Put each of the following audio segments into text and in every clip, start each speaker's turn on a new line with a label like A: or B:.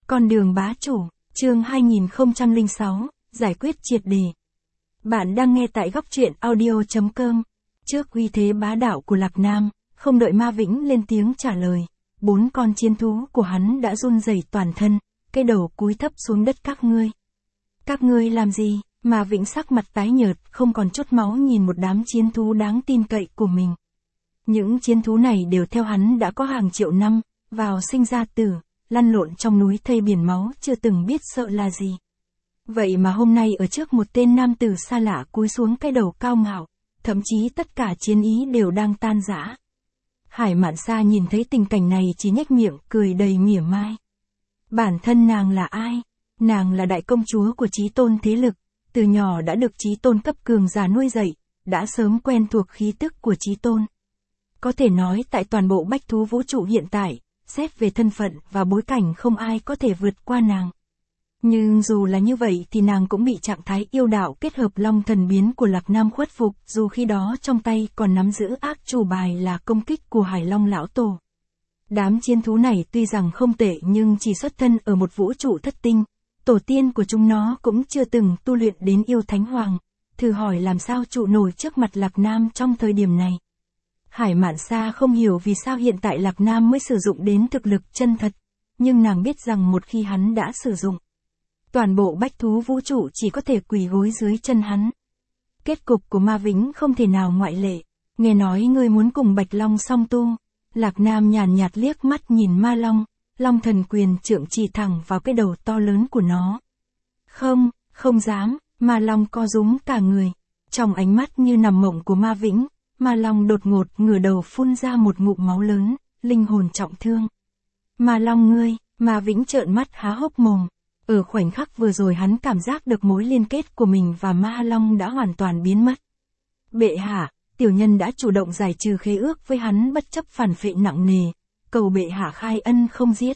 A: Con đường bá chủ, chương 2006, giải quyết triệt đề. Bạn đang nghe tại góc truyện audio.com. Trước uy thế bá đạo của Lạc Nam, không đợi Ma Vĩnh lên tiếng trả lời, 4 con chiến thú của hắn đã run rẩy toàn thân, cái đầu cúi thấp xuống đất. Các ngươi làm gì? Ma Vĩnh sắc mặt tái nhợt, không còn chút máu nhìn một đám chiến thú đáng tin cậy của mình. Những chiến thú này đều theo hắn đã có hàng triệu năm, vào sinh ra tử, lăn lộn trong núi thây biển máu, chưa từng biết sợ là gì. Vậy mà hôm nay ở trước một tên nam tử xa lạ cúi xuống cái đầu cao ngạo, thậm chí tất cả chiến ý đều đang tan rã. Hải Mạn Sa nhìn thấy tình cảnh này chỉ nhếch miệng cười đầy mỉa mai. Bản thân nàng là ai? Nàng là đại công chúa của Chí Tôn thế lực, từ nhỏ đã được Chí Tôn cấp cường giả nuôi dạy, đã sớm quen thuộc khí tức của Chí Tôn. Có thể nói tại toàn bộ bách thú vũ trụ hiện tại, xét về thân phận và bối cảnh không ai có thể vượt qua nàng. Nhưng dù là như vậy thì nàng cũng bị trạng thái yêu đạo kết hợp long thần biến của Lạc Nam khuất phục, dù khi đó trong tay còn nắm giữ ác chủ bài là công kích của Hải Long lão tổ. Đám chiến thú này tuy rằng không tệ nhưng chỉ xuất thân ở một vũ trụ thất tinh, tổ tiên của chúng nó cũng chưa từng tu luyện đến yêu thánh hoàng, thử hỏi làm sao trụ nổi trước mặt Lạc Nam trong thời điểm này. Hải Mạn Sa không hiểu vì sao hiện tại Lạc Nam mới sử dụng đến thực lực chân thật, nhưng nàng biết rằng một khi hắn đã sử dụng, toàn bộ bách thú vũ trụ chỉ có thể quỳ gối dưới chân hắn. Kết cục của Ma Vĩnh không thể nào ngoại lệ. Nghe nói ngươi muốn cùng Bạch Long song tu. Lạc Nam nhàn nhạt liếc mắt nhìn Ma Long, Long thần quyền trượng chỉ thẳng vào cái đầu to lớn của nó. Không dám. Ma Long co rúm cả người. Trong ánh mắt như nằm mộng của Ma Vĩnh, Ma Long đột ngột ngửa đầu phun ra một ngụm máu lớn, linh hồn trọng thương. Ma Long ngươi! Ma Vĩnh trợn mắt há hốc mồm. Ở khoảnh khắc vừa rồi hắn cảm giác được mối liên kết của mình và Ma Long đã hoàn toàn biến mất. Bệ hạ, tiểu nhân đã chủ động giải trừ khế ước với hắn bất chấp phản phệ nặng nề, cầu bệ hạ khai ân không giết.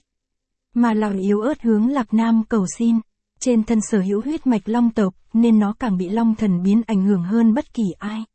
A: Ma Long yếu ớt hướng Lạc Nam cầu xin. Trên thân sở hữu huyết mạch long tộc nên nó càng bị long thần biến ảnh hưởng hơn bất kỳ ai.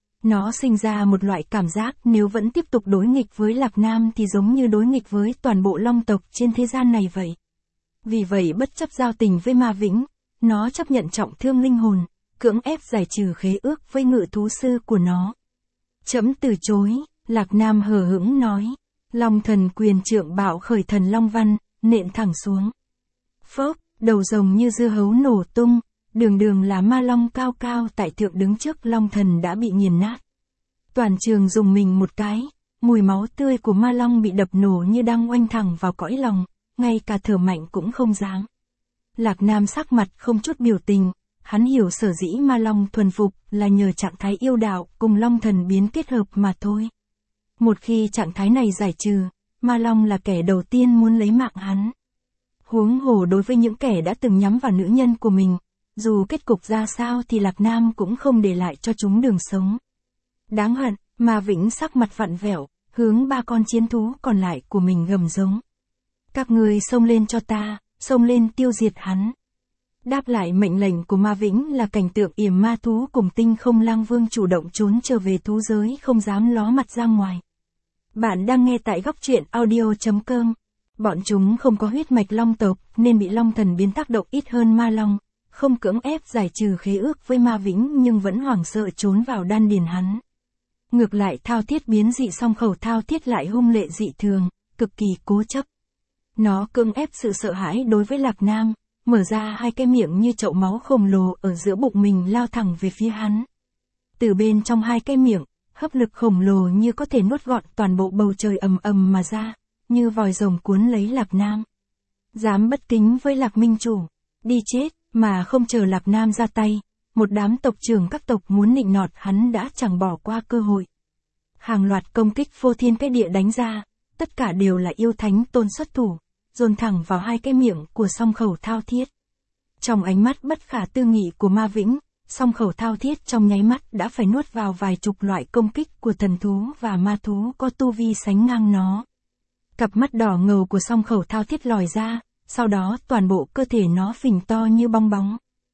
A: Nó sinh ra một loại cảm giác nếu vẫn tiếp tục đối nghịch với Lạc Nam thì giống như đối nghịch với toàn bộ long tộc trên thế gian này vậy. Vì vậy bất chấp giao tình với Ma Vĩnh, nó chấp nhận trọng thương linh hồn, cưỡng ép giải trừ khế ước với ngự thú sư của nó. Trẫm từ chối, Lạc Nam hờ hững nói. Long thần quyền trượng bạo khởi thần long văn, nện thẳng xuống. Phốc, đầu rồng như dưa hấu nổ tung, đường là Ma Long cao cao tại thượng đứng trước long thần đã bị nghiền nát. Toàn trường rùng mình một cái, mùi máu tươi của Ma Long bị đập nổ như đang oanh thẳng vào cõi lòng, ngay cả thở mạnh cũng không dám. Lạc Nam sắc mặt không chút biểu tình, hắn hiểu sở dĩ Ma Long thuần phục là nhờ trạng thái yêu đạo cùng long thần biến kết hợp mà thôi. Một khi trạng thái này giải trừ, Ma Long là kẻ đầu tiên muốn lấy mạng hắn. Huống hồ đối với những kẻ đã từng nhắm vào nữ nhân của mình, dù kết cục ra sao thì Lạc Nam cũng không để lại cho chúng đường sống. Đáng hận, Ma Vĩnh sắc mặt vặn vẹo, hướng 3 con chiến thú còn lại của mình gầm giống. Các ngươi xông lên cho ta, xông lên tiêu diệt hắn. Đáp lại mệnh lệnh của Ma Vĩnh là cảnh tượng yểm ma thú cùng Tinh Không Lang Vương chủ động trốn trở về thú giới, không dám ló mặt ra ngoài. Bạn đang nghe tại góc truyện audio.com. Bọn chúng không có huyết mạch long tộc nên bị long thần biến tác động ít hơn Ma Long, không cưỡng ép giải trừ khế ước với Ma Vĩnh nhưng vẫn hoảng sợ trốn vào đan điền hắn. Ngược lại thao thiết biến dị song khẩu thao thiết lại hung lệ dị thường, cực kỳ cố chấp. Nó cưỡng ép sự sợ hãi đối với Lạc Nam, mở ra 2 cái miệng như chậu máu khổng lồ ở giữa bụng mình lao thẳng về phía hắn. Từ bên trong 2 cái miệng, hấp lực khổng lồ như có thể nuốt gọn toàn bộ bầu trời ầm ầm mà ra, như vòi rồng cuốn lấy Lạc Nam. Dám bất kính với Lạc Minh Chủ, đi chết, mà không chờ Lạc Nam ra tay, một đám tộc trưởng các tộc muốn nịnh nọt hắn đã chẳng bỏ qua cơ hội. Hàng loạt công kích phô thiên cái địa đánh ra, tất cả đều là yêu thánh tôn xuất thủ, dồn thẳng vào 2 cái miệng của song khẩu thao thiết. Trong ánh mắt bất khả tư nghị của Ma Vĩnh, song khẩu thao thiết trong nháy mắt đã phải nuốt vào vài chục loại công kích của thần thú và ma thú có tu vi sánh ngang nó. Cặp mắt đỏ ngầu của song khẩu thao thiết lòi ra, sau đó toàn bộ cơ thể nó phình to như bong bóng.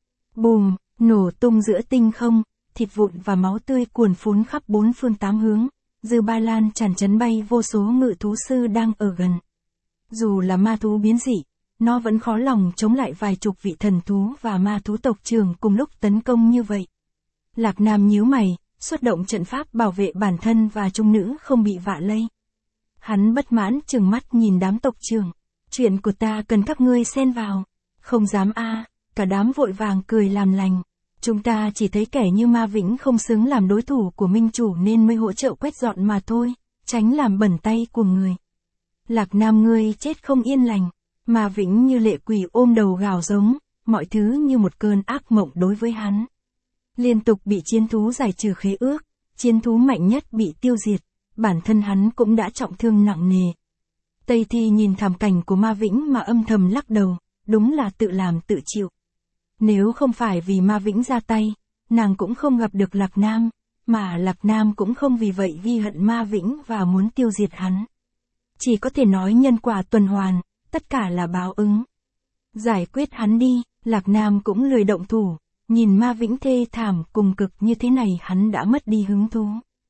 A: Bùm, nổ tung giữa tinh không, thịt vụn và máu tươi cuồn phún khắp 4 phương 8 hướng, dư ba lan tràn chấn bay vô số ngự thú sư đang ở gần. Dù là ma thú biến dị, nó vẫn khó lòng chống lại vài chục vị thần thú và ma thú tộc trưởng cùng lúc tấn công như vậy. Lạc Nam nhíu mày, xuất động trận pháp bảo vệ bản thân và trung nữ không bị vạ lây. Hắn bất mãn trừng mắt nhìn đám tộc trưởng. Chuyện của ta cần các ngươi xen vào. Không dám a. Cả đám vội vàng cười làm lành. Chúng ta chỉ thấy kẻ như Ma Vĩnh không xứng làm đối thủ của minh chủ nên mới hỗ trợ quét dọn mà thôi, tránh làm bẩn tay của người. Lạc Nam ngươi chết không yên lành. Ma Vĩnh như lệ quỷ ôm đầu gào giống, mọi thứ như một cơn ác mộng đối với hắn. Liên tục bị chiến thú giải trừ khế ước, chiến thú mạnh nhất bị tiêu diệt, bản thân hắn cũng đã trọng thương nặng nề. Tây Thi nhìn thảm cảnh của Ma Vĩnh mà âm thầm lắc đầu, đúng là tự làm tự chịu. Nếu không phải vì Ma Vĩnh ra tay, nàng cũng không gặp được Lạc Nam, mà Lạc Nam cũng không vì vậy ghi hận Ma Vĩnh và muốn tiêu diệt hắn. Chỉ có thể nói nhân quả tuần hoàn, tất cả là báo ứng. Giải quyết hắn đi, Lạc Nam cũng lười động thủ, nhìn Ma Vĩnh thê thảm cùng cực như thế này hắn đã mất đi hứng thú.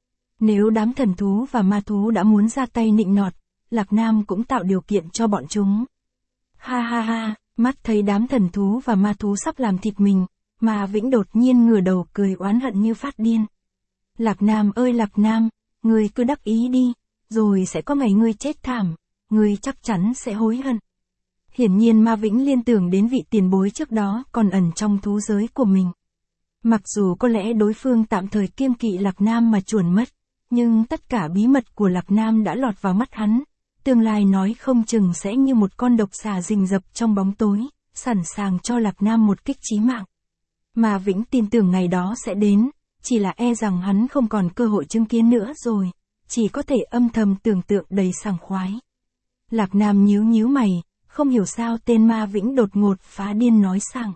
A: Nếu đám thần thú và ma thú đã muốn ra tay nịnh nọt, Lạc Nam cũng tạo điều kiện cho bọn chúng. Ha ha ha, mắt thấy đám thần thú và ma thú sắp làm thịt mình, Ma Vĩnh đột nhiên ngửa đầu cười oán hận như phát điên. Lạc Nam ơi Lạc Nam, ngươi cứ đắc ý đi, rồi sẽ có ngày ngươi chết thảm, ngươi chắc chắn sẽ hối hận. Hiển nhiên Ma Vĩnh liên tưởng đến vị tiền bối trước đó còn ẩn trong thú giới của mình. Mặc dù có lẽ đối phương tạm thời kiêng kỵ Lạc Nam mà chuồn mất, nhưng tất cả bí mật của Lạc Nam đã lọt vào mắt hắn, tương lai nói không chừng sẽ như một con độc xà rình rập trong bóng tối, sẵn sàng cho Lạc Nam một kích chí mạng. Ma Vĩnh tin tưởng ngày đó sẽ đến, chỉ là e rằng hắn không còn cơ hội chứng kiến nữa rồi, chỉ có thể âm thầm tưởng tượng đầy sảng khoái. Lạc Nam nhíu nhíu mày, không hiểu sao tên Ma Vĩnh đột ngột phá điên nói sảng.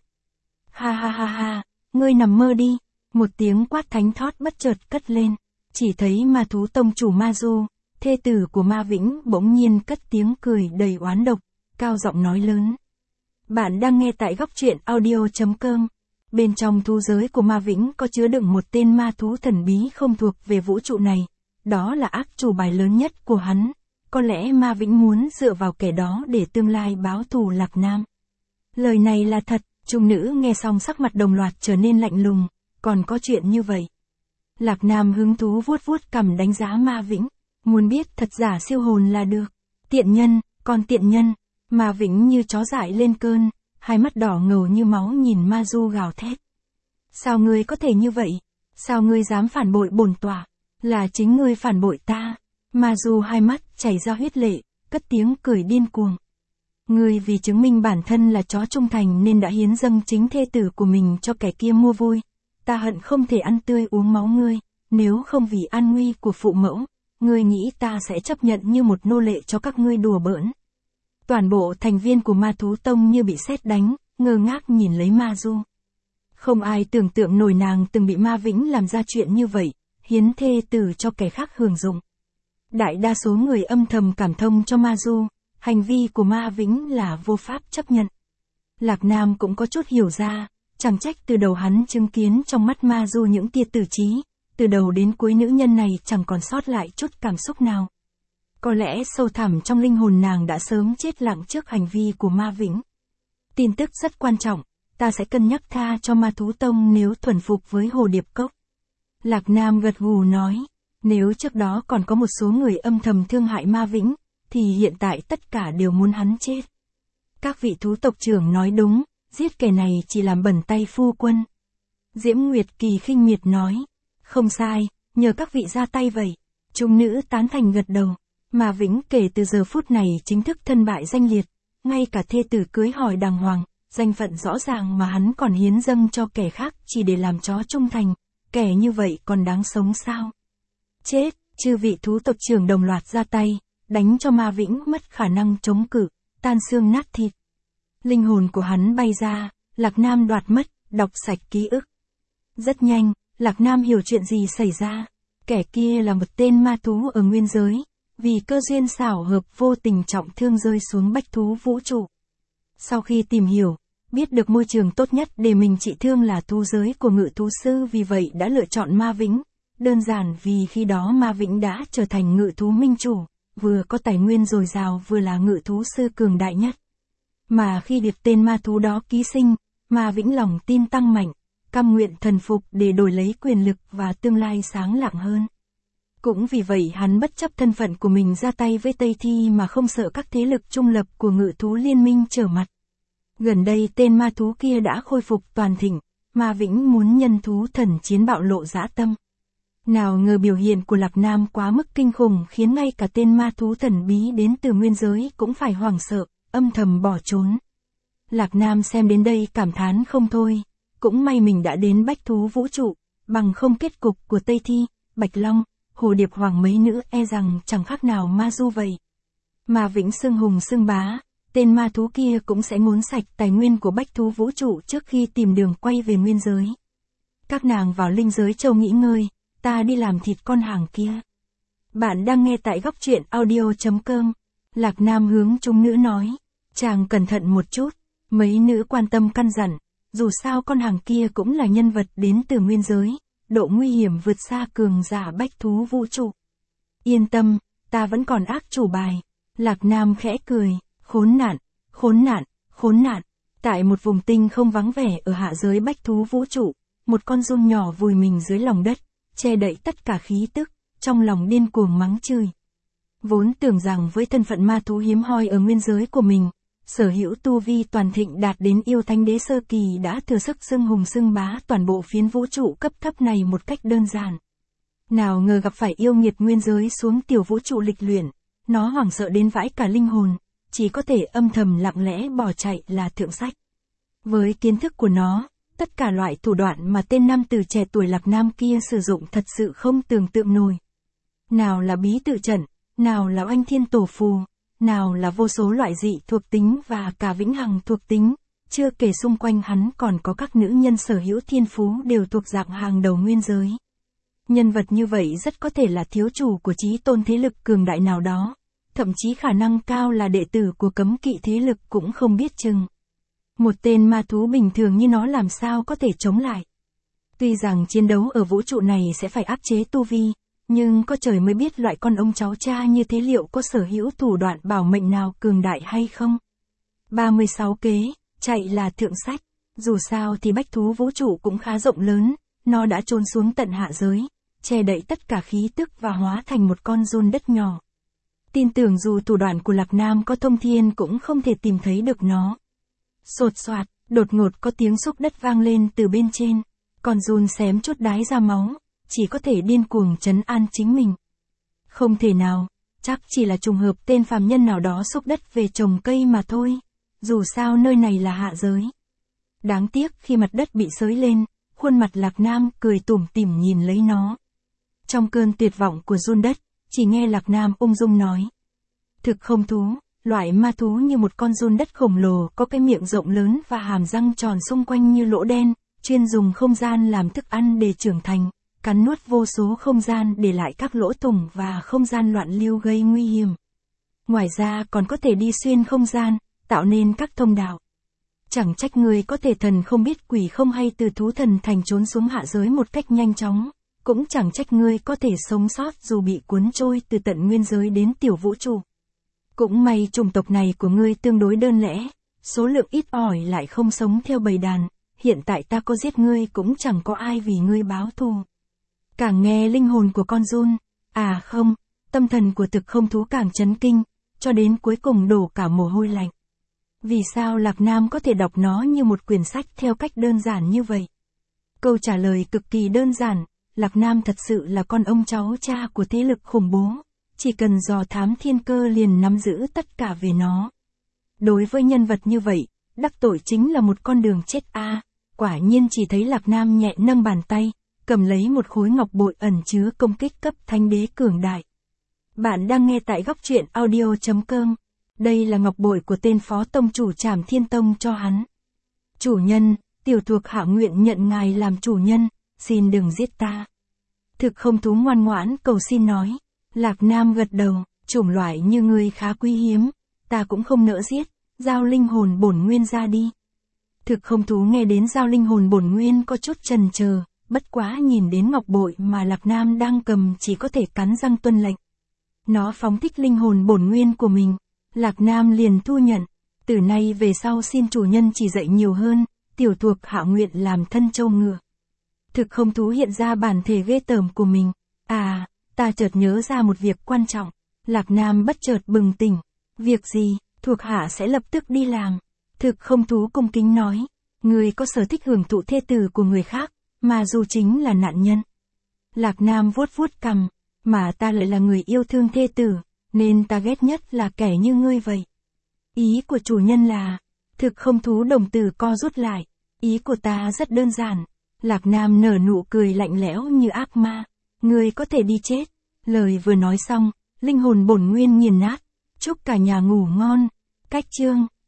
A: Ha ha ha ha, ngươi nằm mơ đi, một tiếng quát thánh thót bất chợt cất lên, chỉ thấy ma thú tông chủ Ma Du, thê tử của Ma Vĩnh bỗng nhiên cất tiếng cười đầy oán độc, cao giọng nói lớn. Bạn đang nghe tại góc truyện audio.com. Bên trong thú giới của Ma Vĩnh có chứa đựng một tên ma thú thần bí không thuộc về vũ trụ này, đó là ác chủ bài lớn nhất của hắn. Có lẽ Ma Vĩnh muốn dựa vào kẻ đó để tương lai báo thù Lạc Nam. Lời này là thật, trung nữ nghe xong sắc mặt đồng loạt trở nên lạnh lùng, còn có chuyện như vậy. Lạc Nam hứng thú vuốt vuốt cằm đánh giá Ma Vĩnh, muốn biết thật giả siêu hồn là được. Tiện nhân, con tiện nhân, Ma Vĩnh như chó dại lên cơn, hai mắt đỏ ngầu như máu nhìn Ma Du gào thét. Sao ngươi có thể như vậy? Sao ngươi dám phản bội bổn tọa? Là chính ngươi phản bội ta. Ma Du hai mắt chảy ra huyết lệ, cất tiếng cười điên cuồng. Ngươi vì chứng minh bản thân là chó trung thành nên đã hiến dâng chính thê tử của mình cho kẻ kia mua vui. Ta hận không thể ăn tươi uống máu ngươi, nếu không vì an nguy của phụ mẫu, ngươi nghĩ ta sẽ chấp nhận như một nô lệ cho các ngươi đùa bỡn. Toàn bộ thành viên của Ma Thú Tông như bị sét đánh, ngơ ngác nhìn lấy Ma Du. Không ai tưởng tượng nổi nàng từng bị Ma Vĩnh làm ra chuyện như vậy, hiến thê tử cho kẻ khác hưởng dụng. Đại đa số người âm thầm cảm thông cho Ma Du, hành vi của Ma Vĩnh là vô pháp chấp nhận. Lạc Nam cũng có chút hiểu ra, chẳng trách từ đầu hắn chứng kiến trong mắt Ma Du những tia tử trí, từ đầu đến cuối nữ nhân này chẳng còn sót lại chút cảm xúc nào. Có lẽ sâu thẳm trong linh hồn nàng đã sớm chết lặng trước hành vi của Ma Vĩnh. Tin tức rất quan trọng, ta sẽ cân nhắc tha cho Ma Thú Tông nếu thuần phục với Hồ Điệp Cốc. Lạc Nam gật gù nói, nếu trước đó còn có một số người âm thầm thương hại Ma Vĩnh, thì hiện tại tất cả đều muốn hắn chết. Các vị thú tộc trưởng nói đúng, giết kẻ này chỉ làm bẩn tay phu quân. Diễm Nguyệt Kỳ khinh miệt nói, không sai, nhờ các vị ra tay vậy. Trung nữ tán thành gật đầu. Ma Vĩnh kể từ giờ phút này chính thức thân bại danh liệt, ngay cả thê tử cưới hỏi đàng hoàng, danh phận rõ ràng mà hắn còn hiến dâng cho kẻ khác chỉ để làm chó trung thành, kẻ như vậy còn đáng sống sao? Chết, chư vị thú tộc trưởng đồng loạt ra tay, đánh cho Ma Vĩnh mất khả năng chống cự, tan xương nát thịt. Linh hồn của hắn bay ra, Lạc Nam đoạt mất, đọc sạch ký ức. Rất nhanh, Lạc Nam hiểu chuyện gì xảy ra, kẻ kia là một tên ma thú ở nguyên giới. Vì cơ duyên xảo hợp vô tình trọng thương rơi xuống bách thú vũ trụ. Sau khi tìm hiểu, biết được môi trường tốt nhất để mình trị thương là thú giới của ngự thú sư vì vậy đã lựa chọn Ma Vĩnh. Đơn giản vì khi đó Ma Vĩnh đã trở thành ngự thú minh chủ, vừa có tài nguyên dồi dào vừa là ngự thú sư cường đại nhất. Mà khi được tên ma thú đó ký sinh, Ma Vĩnh lòng tin tăng mạnh, cam nguyện thần phục để đổi lấy quyền lực và tương lai sáng lạng hơn. Cũng vì vậy hắn bất chấp thân phận của mình ra tay với Tây Thi mà không sợ các thế lực trung lập của Ngự thú liên minh trở mặt. Gần đây tên ma thú kia đã khôi phục toàn thịnh, Ma Vĩnh muốn nhân thú thần chiến bạo lộ dã tâm. Nào ngờ biểu hiện của Lạc Nam quá mức kinh khủng khiến ngay cả tên ma thú thần bí đến từ nguyên giới cũng phải hoảng sợ, âm thầm bỏ trốn. Lạc Nam xem đến đây cảm thán không thôi, cũng may mình đã đến bách thú vũ trụ, bằng không kết cục của Tây Thi, Bạch Long, Hồ Điệp Hoàng mấy nữ e rằng chẳng khác nào ma du vậy. Ma Vĩnh xưng hùng xưng bá, tên ma thú kia cũng sẽ ngốn sạch tài nguyên của bách thú vũ trụ trước khi tìm đường quay về nguyên giới. Các nàng vào linh giới châu nghỉ ngơi, ta đi làm thịt con hàng kia. Bạn đang nghe tại góc truyện audio.com. Lạc Nam hướng chúng nữ nói, chàng cẩn thận một chút, mấy nữ quan tâm căn dặn, dù sao con hàng kia cũng là nhân vật đến từ nguyên giới, độ nguy hiểm vượt xa cường giả bách thú vũ trụ. Yên tâm, ta vẫn còn ác chủ bài. Lạc Nam khẽ cười, khốn nạn, khốn nạn, khốn nạn. Tại một vùng tinh không vắng vẻ ở hạ giới bách thú vũ trụ, một con giun nhỏ vùi mình dưới lòng đất, che đậy tất cả khí tức, trong lòng điên cuồng mắng chửi. Vốn tưởng rằng với thân phận ma thú hiếm hoi ở nguyên giới của mình, sở hữu tu vi toàn thịnh đạt đến yêu thánh đế sơ kỳ đã thừa sức xưng hùng xưng bá toàn bộ phiến vũ trụ cấp thấp này một cách đơn giản. Nào ngờ gặp phải yêu nghiệt nguyên giới xuống tiểu vũ trụ lịch luyện, nó hoảng sợ đến vãi cả linh hồn, chỉ có thể âm thầm lặng lẽ bỏ chạy là thượng sách. Với kiến thức của nó, tất cả loại thủ đoạn mà tên nam tử trẻ tuổi Lạc Nam kia sử dụng thật sự không tưởng tượng nổi. Nào là bí tự trận, nào là oanh thiên tổ phù, nào là vô số loại dị thuộc tính và cả vĩnh hằng thuộc tính, chưa kể xung quanh hắn còn có các nữ nhân sở hữu thiên phú đều thuộc dạng hàng đầu nguyên giới. Nhân vật như vậy rất có thể là thiếu chủ của chí tôn thế lực cường đại nào đó, thậm chí khả năng cao là đệ tử của cấm kỵ thế lực cũng không biết chừng. Một tên ma thú bình thường như nó làm sao có thể chống lại. Tuy rằng chiến đấu ở vũ trụ này sẽ phải áp chế tu vi, nhưng có trời mới biết loại con ông cháu cha như thế liệu có sở hữu thủ đoạn bảo mệnh nào cường đại hay không. 36 kế, chạy là thượng sách. Dù sao thì bách thú vũ trụ cũng khá rộng lớn, nó đã trôn xuống tận hạ giới, che đậy tất cả khí tức và hóa thành một con giun đất nhỏ. Tin tưởng dù thủ đoạn của Lạc Nam có thông thiên cũng không thể tìm thấy được nó. Sột soạt, đột ngột có tiếng xúc đất vang lên từ bên trên, con giun xém chút đái ra máu, chỉ có thể điên cuồng trấn an chính mình. Không thể nào, chắc chỉ là trùng hợp tên phàm nhân nào đó xúc đất về trồng cây mà thôi, dù sao nơi này là hạ giới. Đáng tiếc khi mặt đất bị xới lên, khuôn mặt Lạc Nam cười tủm tỉm nhìn lấy nó. Trong cơn tuyệt vọng của giun đất, chỉ nghe Lạc Nam ung dung nói. Thực không thú, loại ma thú như một con giun đất khổng lồ có cái miệng rộng lớn và hàm răng tròn xung quanh như lỗ đen, chuyên dùng không gian làm thức ăn để trưởng thành, cắn nuốt vô số không gian để lại các lỗ thủng và không gian loạn lưu gây nguy hiểm. Ngoài ra còn có thể đi xuyên không gian, tạo nên các thông đạo. Chẳng trách người có thể thần không biết quỷ không hay từ thú thần thành trốn xuống hạ giới một cách nhanh chóng, cũng chẳng trách ngươi có thể sống sót dù bị cuốn trôi từ tận nguyên giới đến tiểu vũ trụ. Cũng may chủng tộc này của ngươi tương đối đơn lẻ, số lượng ít ỏi lại không sống theo bầy đàn, hiện tại ta có giết ngươi cũng chẳng có ai vì ngươi báo thù. Càng nghe linh hồn của con giun, à không, tâm thần của thực không thú càng chấn kinh, cho đến cuối cùng đổ cả mồ hôi lạnh. Vì sao Lạc Nam có thể đọc nó như một quyển sách theo cách đơn giản như vậy? Câu trả lời cực kỳ đơn giản, Lạc Nam thật sự là con ông cháu cha của thế lực khủng bố, chỉ cần dò thám thiên cơ liền nắm giữ tất cả về nó. Đối với nhân vật như vậy, đắc tội chính là một con đường chết a. Quả nhiên chỉ thấy Lạc Nam nhẹ nâng bàn tay, cầm lấy một khối ngọc bội ẩn chứa công kích cấp thánh đế cường đại. Bạn đang nghe tại góc truyện audio.com. Đây là ngọc bội của tên phó tông chủ Trảm Thiên Tông cho hắn. Chủ nhân, tiểu thuộc hạ nguyện nhận ngài làm chủ nhân, xin đừng giết ta. Thực không thú ngoan ngoãn cầu xin nói. Lạc Nam gật đầu, chủng loại như ngươi khá quý hiếm, ta cũng không nỡ giết, giao linh hồn bổn nguyên ra đi. Thực không thú nghe đến giao linh hồn bổn nguyên có chút chần chờ, bất quá nhìn đến ngọc bội mà Lạc Nam đang cầm chỉ có thể cắn răng tuân lệnh. Nó phóng thích linh hồn bổn nguyên của mình, Lạc Nam liền thu nhận. Từ nay về sau xin chủ nhân chỉ dạy nhiều hơn, tiểu thuộc hạ nguyện làm thân trâu ngựa. Thực không thú hiện ra bản thể ghê tởm của mình. À, ta chợt nhớ ra một việc quan trọng. Lạc Nam bất chợt bừng tỉnh. Việc gì, thuộc hạ sẽ lập tức đi làm. Thực không thú cung kính nói. Người có sở thích hưởng thụ thê tử của người khác, mà dù chính là nạn nhân. Lạc Nam vuốt vuốt cằm, mà ta lại là người yêu thương thê tử, nên ta ghét nhất là kẻ như ngươi vậy. Ý của chủ nhân là, thực không thú đồng tử co rút lại. Ý của ta rất đơn giản. Lạc Nam nở nụ cười lạnh lẽo như ác ma. Ngươi có thể đi chết. Lời vừa nói xong, linh hồn bổn nguyên nghiền nát. Chúc cả nhà ngủ ngon. Cách chương